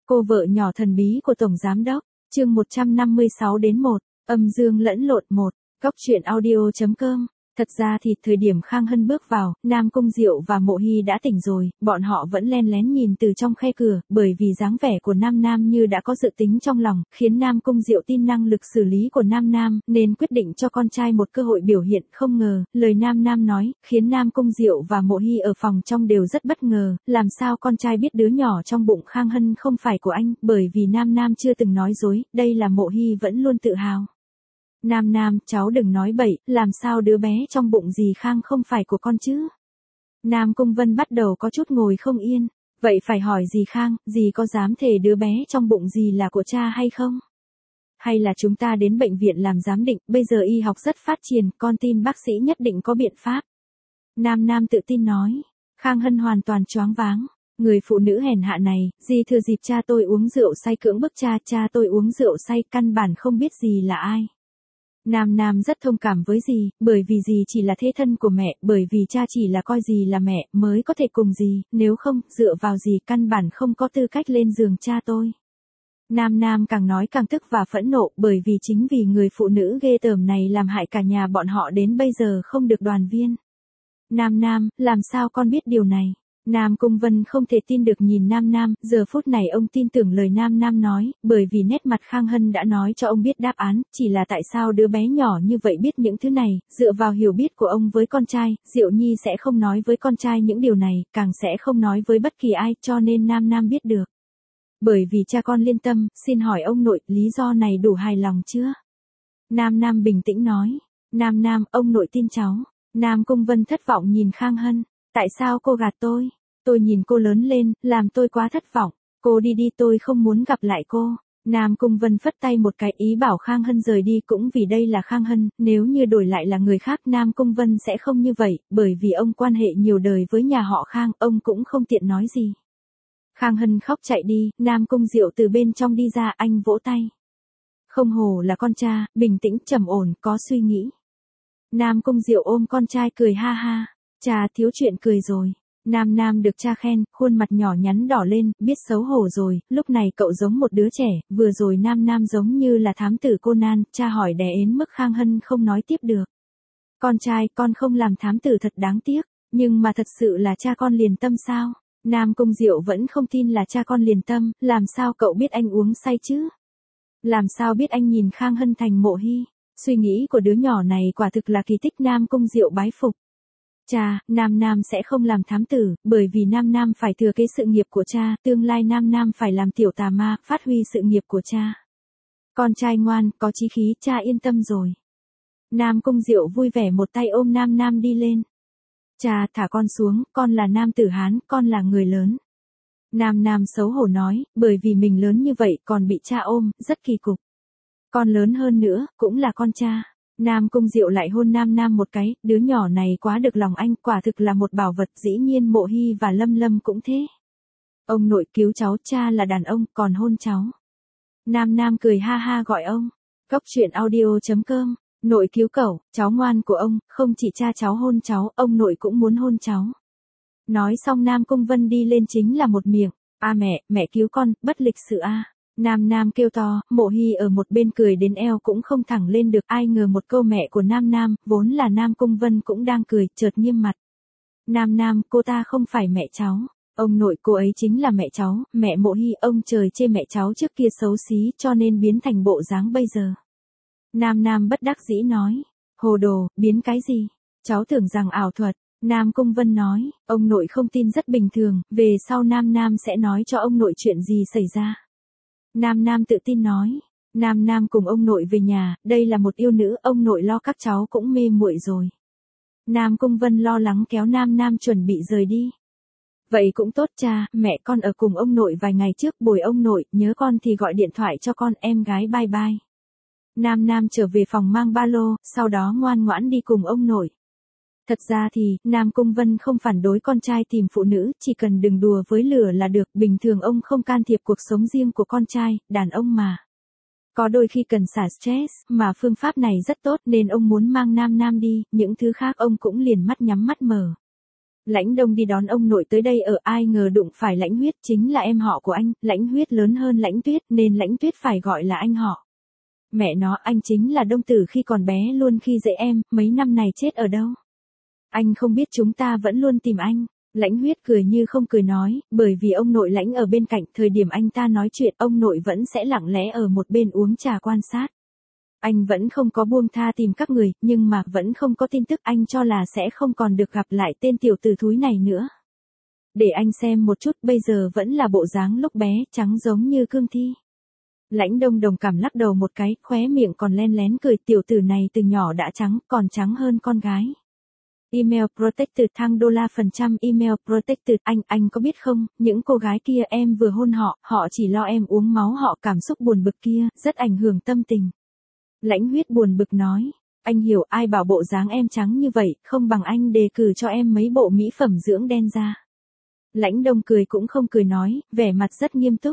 Cô vợ nhỏ thần bí của Tổng Giám Đốc, chương 156-1, âm dương lẫn lộn 1, Cóc truyện audio.com. Thật ra thì thời điểm Khang Hân bước vào, Nam Cung Diệu và Mộ Hy đã tỉnh rồi, bọn họ vẫn len lén nhìn từ trong khe cửa, bởi vì dáng vẻ của Nam như đã có dự tính trong lòng, khiến Nam Cung Diệu tin năng lực xử lý của Nam, nên quyết định cho con trai một cơ hội biểu hiện. Không ngờ, lời Nam nói, khiến Nam Cung Diệu và Mộ Hy ở phòng trong đều rất bất ngờ, làm sao con trai biết đứa nhỏ trong bụng Khang Hân không phải của anh, bởi vì Nam chưa từng nói dối, đây là Mộ Hy vẫn luôn tự hào. Nam, cháu đừng nói bậy, làm sao đứa bé trong bụng dì Khang không phải của con chứ? Nam Cung Vân bắt đầu có chút ngồi không yên, vậy phải hỏi dì Khang, dì có dám thề đứa bé trong bụng dì là của cha hay không? Hay là chúng ta đến bệnh viện làm giám định, bây giờ y học rất phát triển, con tin bác sĩ nhất định có biện pháp. Nam tự tin nói, Khang Hân hoàn toàn choáng váng. Người phụ nữ hèn hạ này, dì thừa dịp cha tôi uống rượu say cưỡng bức cha tôi uống rượu say căn bản không biết dì là ai. Nam rất thông cảm với dì, bởi vì dì chỉ là thế thân của mẹ, bởi vì cha chỉ là coi dì là mẹ, mới có thể cùng dì, nếu không, dựa vào dì căn bản không có tư cách lên giường cha tôi. Nam càng nói càng tức và phẫn nộ, bởi vì chính vì người phụ nữ ghê tởm này làm hại cả nhà bọn họ đến bây giờ không được đoàn viên. Nam, làm sao con biết điều này? Nam Cung Vân không thể tin được nhìn Nam, giờ phút này ông tin tưởng lời Nam nói, bởi vì nét mặt Khang Hân đã nói cho ông biết đáp án, chỉ là tại sao đứa bé nhỏ như vậy biết những thứ này, dựa vào hiểu biết của ông với con trai, Diệu Nhi sẽ không nói với con trai những điều này, càng sẽ không nói với bất kỳ ai, cho nên Nam biết được. Bởi vì cha con liên tâm, xin hỏi ông nội, lý do này đủ hài lòng chưa? Nam bình tĩnh nói, Nam, ông nội tin cháu. Nam Cung Vân thất vọng nhìn Khang Hân, tại sao cô gạt tôi? Tôi nhìn cô lớn lên, làm tôi quá thất vọng. Cô đi tôi không muốn gặp lại cô. Nam Cung Vân phất tay một cái ý bảo Khang Hân rời đi cũng vì đây là Khang Hân, nếu như đổi lại là người khác Nam Cung Vân sẽ không như vậy, bởi vì ông quan hệ nhiều đời với nhà họ Khang, ông cũng không tiện nói gì. Khang Hân khóc chạy đi, Nam Cung Diệu từ bên trong đi ra, anh vỗ tay. Không hổ là con cha, bình tĩnh trầm ổn, có suy nghĩ. Nam Cung Diệu ôm con trai cười ha ha, cha thiếu chuyện cười rồi. Nam được cha khen, khuôn mặt nhỏ nhắn đỏ lên, biết xấu hổ rồi, lúc này cậu giống một đứa trẻ, vừa rồi Nam giống như là thám tử Conan, cha hỏi đè ến mức Khang Hân không nói tiếp được. Con trai, con không làm thám tử thật đáng tiếc, nhưng mà thật sự là cha con liền tâm sao? Nam Cung Diệu vẫn không tin là cha con liền tâm, làm sao cậu biết anh uống say chứ? Làm sao biết anh nhìn Khang Hân thành Mộ Hy? Suy nghĩ của đứa nhỏ này quả thực là kỳ tích. Nam Cung Diệu bái phục. Cha, Nam sẽ không làm thám tử, bởi vì Nam phải thừa kế sự nghiệp của cha, tương lai Nam phải làm tiểu tà ma, phát huy sự nghiệp của cha. Con trai ngoan, có chí khí, cha yên tâm rồi. Nam Cung Diệu vui vẻ một tay ôm Nam đi lên. Cha, thả con xuống, con là nam tử Hán, con là người lớn. Nam xấu hổ nói, bởi vì mình lớn như vậy còn bị cha ôm, rất kỳ cục. Con lớn hơn nữa, cũng là con cha. Nam Cung Diệu lại hôn Nam một cái, đứa nhỏ này quá được lòng anh, quả thực là một bảo vật, dĩ nhiên Mộ Hy và Lâm cũng thế. Ông nội cứu cháu, cha là đàn ông, còn hôn cháu. Nam cười ha ha gọi ông. Cóc truyện audio.com, nội cứu cẩu, cháu ngoan của ông, không chỉ cha cháu hôn cháu, ông nội cũng muốn hôn cháu. Nói xong Nam Cung Vân đi lên chính là một miệng, mẹ cứu con, bất lịch sự a. Nam kêu to, Mộ Hy ở một bên cười đến eo cũng không thẳng lên được, ai ngờ một câu mẹ của Nam, vốn là Nam Cung Vân cũng đang cười, chợt nghiêm mặt. Nam, cô ta không phải mẹ cháu, ông nội cô ấy chính là mẹ cháu, mẹ Mộ Hy, ông trời chê mẹ cháu trước kia xấu xí cho nên biến thành bộ dáng bây giờ. Nam bất đắc dĩ nói, hồ đồ, biến cái gì, cháu tưởng rằng ảo thuật. Nam Cung Vân nói, ông nội không tin rất bình thường, về sau Nam sẽ nói cho ông nội chuyện gì xảy ra. Nam tự tin nói, Nam cùng ông nội về nhà, đây là một yêu nữ, ông nội lo các cháu cũng mê muội rồi. Nam Cung Vân lo lắng kéo Nam chuẩn bị rời đi. Vậy cũng tốt cha, mẹ con ở cùng ông nội vài ngày trước bồi ông nội, nhớ con thì gọi điện thoại cho con, em gái bye bye. Nam trở về phòng mang ba lô, sau đó ngoan ngoãn đi cùng ông nội. Thật ra thì, Nam Cung Vân không phản đối con trai tìm phụ nữ, chỉ cần đừng đùa với lửa là được, bình thường ông không can thiệp cuộc sống riêng của con trai, đàn ông mà. Có đôi khi cần xả stress, mà phương pháp này rất tốt nên ông muốn mang Nam đi, những thứ khác ông cũng liền mắt nhắm mắt mở. Lãnh Đông đi đón ông nội tới đây ở, ai ngờ đụng phải Lãnh Huyết, chính là em họ của anh, Lãnh Huyết lớn hơn Lãnh Tuyết nên Lãnh Tuyết phải gọi là anh họ. Mẹ nó, anh chính là Đông Tử khi còn bé luôn khi dễ em, mấy năm này chết ở đâu? Anh không biết chúng ta vẫn luôn tìm anh. Lãnh Huyết cười như không cười nói, bởi vì ông nội Lãnh ở bên cạnh, thời điểm anh ta nói chuyện, ông nội vẫn sẽ lặng lẽ ở một bên uống trà quan sát. Anh vẫn không có buông tha tìm các người, nhưng mà vẫn không có tin tức, anh cho là sẽ không còn được gặp lại tên tiểu tử thúi này nữa. Để anh xem một chút, bây giờ vẫn là bộ dáng lúc bé, trắng giống như cương thi. Lãnh Đông đồng cảm lắc đầu một cái, khóe miệng còn len lén cười, tiểu tử này từ nhỏ đã trắng, còn trắng hơn con gái. Email protected thăng $, email protected, anh có biết không, những cô gái kia em vừa hôn họ chỉ lo em uống máu họ, cảm xúc buồn bực kia, rất ảnh hưởng tâm tình. Lãnh Huyết buồn bực nói, anh hiểu, ai bảo bộ dáng em trắng như vậy, không bằng anh đề cử cho em mấy bộ mỹ phẩm dưỡng đen da. Lãnh Đông cười cũng không cười nói, vẻ mặt rất nghiêm túc.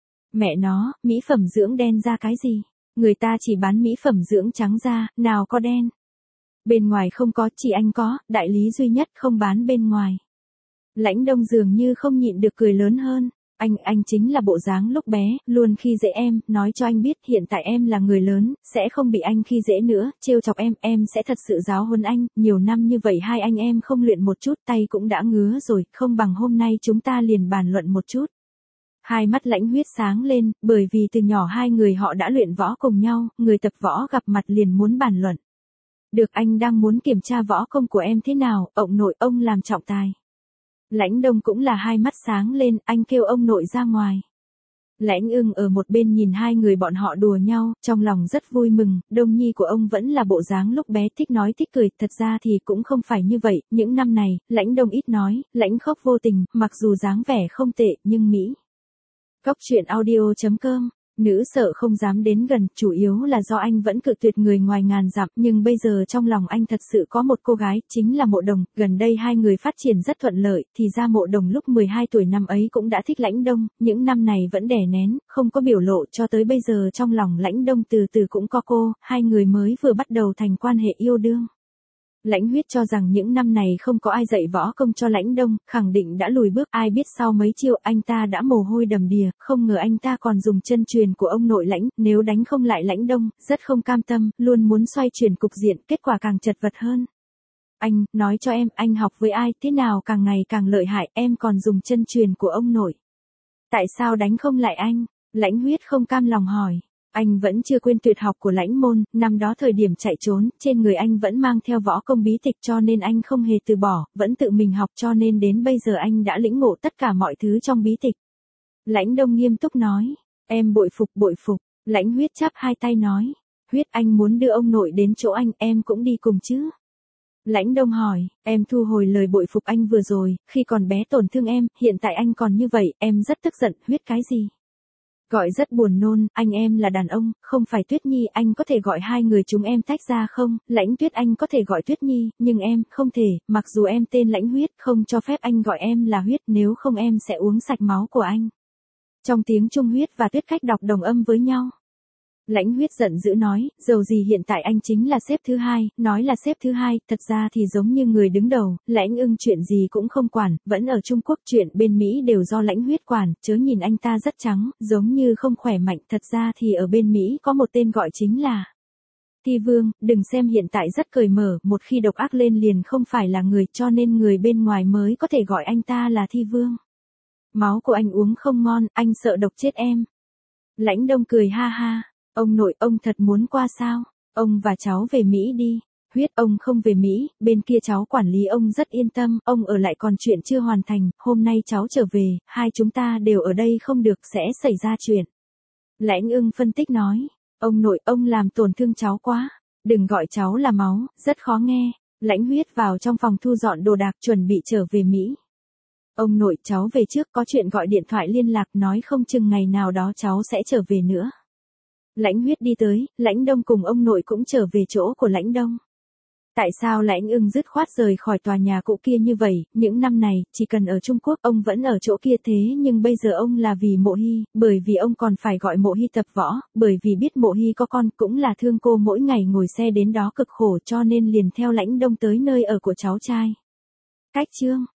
Mẹ nó, mỹ phẩm dưỡng đen da cái gì? Người ta chỉ bán mỹ phẩm dưỡng trắng da, nào có đen. Bên ngoài không có, chỉ anh có, đại lý duy nhất không bán bên ngoài. Lãnh Đông dường như không nhịn được cười lớn hơn. Anh chính là bộ dáng lúc bé, luôn khi dễ em, nói cho anh biết hiện tại em là người lớn, sẽ không bị anh khi dễ nữa, trêu chọc em sẽ thật sự giáo huấn anh, nhiều năm như vậy hai anh em không luyện một chút, tay cũng đã ngứa rồi, không bằng hôm nay chúng ta liền bàn luận một chút. Hai mắt Lãnh Huyết sáng lên, bởi vì từ nhỏ hai người họ đã luyện võ cùng nhau, người tập võ gặp mặt liền muốn bàn luận. Được, anh đang muốn kiểm tra võ công của em thế nào, ông nội ông làm trọng tài. Lãnh Đông cũng là hai mắt sáng lên, anh kêu ông nội ra ngoài. Lãnh Ưng ở một bên nhìn hai người bọn họ đùa nhau, trong lòng rất vui mừng, Đông Nhi của ông vẫn là bộ dáng lúc bé thích nói thích cười, thật ra thì cũng không phải như vậy, những năm này, Lãnh Đông ít nói, lãnh khốc vô tình, mặc dù dáng vẻ không tệ, nhưng Mỹ. Cóc truyện audio.com. Nữ sợ không dám đến gần, chủ yếu là do anh vẫn cự tuyệt người ngoài ngàn dặm, nhưng bây giờ trong lòng anh thật sự có một cô gái, chính là Mộ Đồng, gần đây hai người phát triển rất thuận lợi, thì ra Mộ Đồng lúc 12 tuổi năm ấy cũng đã thích Lãnh Đông, những năm này vẫn đè nén, không có biểu lộ cho tới bây giờ trong lòng Lãnh Đông từ từ cũng có cô, hai người mới vừa bắt đầu thành quan hệ yêu đương. Lãnh Huyết cho rằng những năm này không có ai dạy võ công cho Lãnh Đông, khẳng định đã lùi bước, ai biết sau mấy chiêu anh ta đã mồ hôi đầm đìa, không ngờ anh ta còn dùng chân truyền của ông nội Lãnh, nếu đánh không lại Lãnh Đông, rất không cam tâm, luôn muốn xoay chuyển cục diện, kết quả càng chật vật hơn. Anh, nói cho em, anh học với ai, thế nào càng ngày càng lợi hại, em còn dùng chân truyền của ông nội. Tại sao đánh không lại anh? Lãnh Huyết không cam lòng hỏi. Anh vẫn chưa quên tuyệt học của Lãnh Môn, năm đó thời điểm chạy trốn, trên người anh vẫn mang theo võ công bí tịch cho nên anh không hề từ bỏ, vẫn tự mình học cho nên đến bây giờ anh đã lĩnh ngộ tất cả mọi thứ trong bí tịch. Lãnh Đông nghiêm túc nói, em bội phục, Lãnh Huyết chắp hai tay nói, Huyết anh muốn đưa ông nội đến chỗ anh, em cũng đi cùng chứ. Lãnh Đông hỏi, em thu hồi lời bội phục anh vừa rồi, khi còn bé tổn thương em, hiện tại anh còn như vậy, em rất tức giận, Huyết cái gì? Gọi rất buồn nôn, anh em là đàn ông, không phải Tuyết Nhi, anh có thể gọi hai người chúng em tách ra không? Lãnh Tuyết anh có thể gọi Tuyết Nhi, nhưng em, không thể, mặc dù em tên Lãnh Huyết, không cho phép anh gọi em là Huyết, nếu không em sẽ uống sạch máu của anh. Trong tiếng Trung Huyết và Tuyết cách đọc đồng âm với nhau. Lãnh Huyết giận dữ nói, dầu gì hiện tại anh chính là xếp thứ hai, nói là xếp thứ hai, thật ra thì giống như người đứng đầu, Lãnh Ưng chuyện gì cũng không quản, vẫn ở Trung Quốc chuyện bên Mỹ đều do Lãnh Huyết quản, chớ nhìn anh ta rất trắng, giống như không khỏe mạnh, thật ra thì ở bên Mỹ có một tên gọi chính là Thi Vương, đừng xem hiện tại rất cởi mở, một khi độc ác lên liền không phải là người cho nên người bên ngoài mới có thể gọi anh ta là Thi Vương. Máu của anh uống không ngon, anh sợ độc chết em. Lãnh Đông cười ha ha. Ông nội, ông thật muốn qua sao? Ông và cháu về Mỹ đi. Huyết, ông không về Mỹ, bên kia cháu quản lý ông rất yên tâm, ông ở lại còn chuyện chưa hoàn thành, hôm nay cháu trở về, hai chúng ta đều ở đây không được, sẽ xảy ra chuyện. Lãnh Ưng phân tích nói, ông nội, ông làm tổn thương cháu quá, đừng gọi cháu là máu, rất khó nghe. Lãnh Huyết vào trong phòng thu dọn đồ đạc chuẩn bị trở về Mỹ. Ông nội, cháu về trước, có chuyện gọi điện thoại liên lạc, nói không chừng ngày nào đó cháu sẽ trở về nữa. Lãnh Huyết đi tới, Lãnh Đông cùng ông nội cũng trở về chỗ của Lãnh Đông. Tại sao Lãnh Ưng dứt khoát rời khỏi tòa nhà cũ kia như vậy, những năm này, chỉ cần ở Trung Quốc ông vẫn ở chỗ kia thế nhưng bây giờ ông là vì Mộ Hy, bởi vì ông còn phải gọi Mộ Hy tập võ, bởi vì biết Mộ Hy có con cũng là thương cô mỗi ngày ngồi xe đến đó cực khổ cho nên liền theo Lãnh Đông tới nơi ở của cháu trai. Cách chương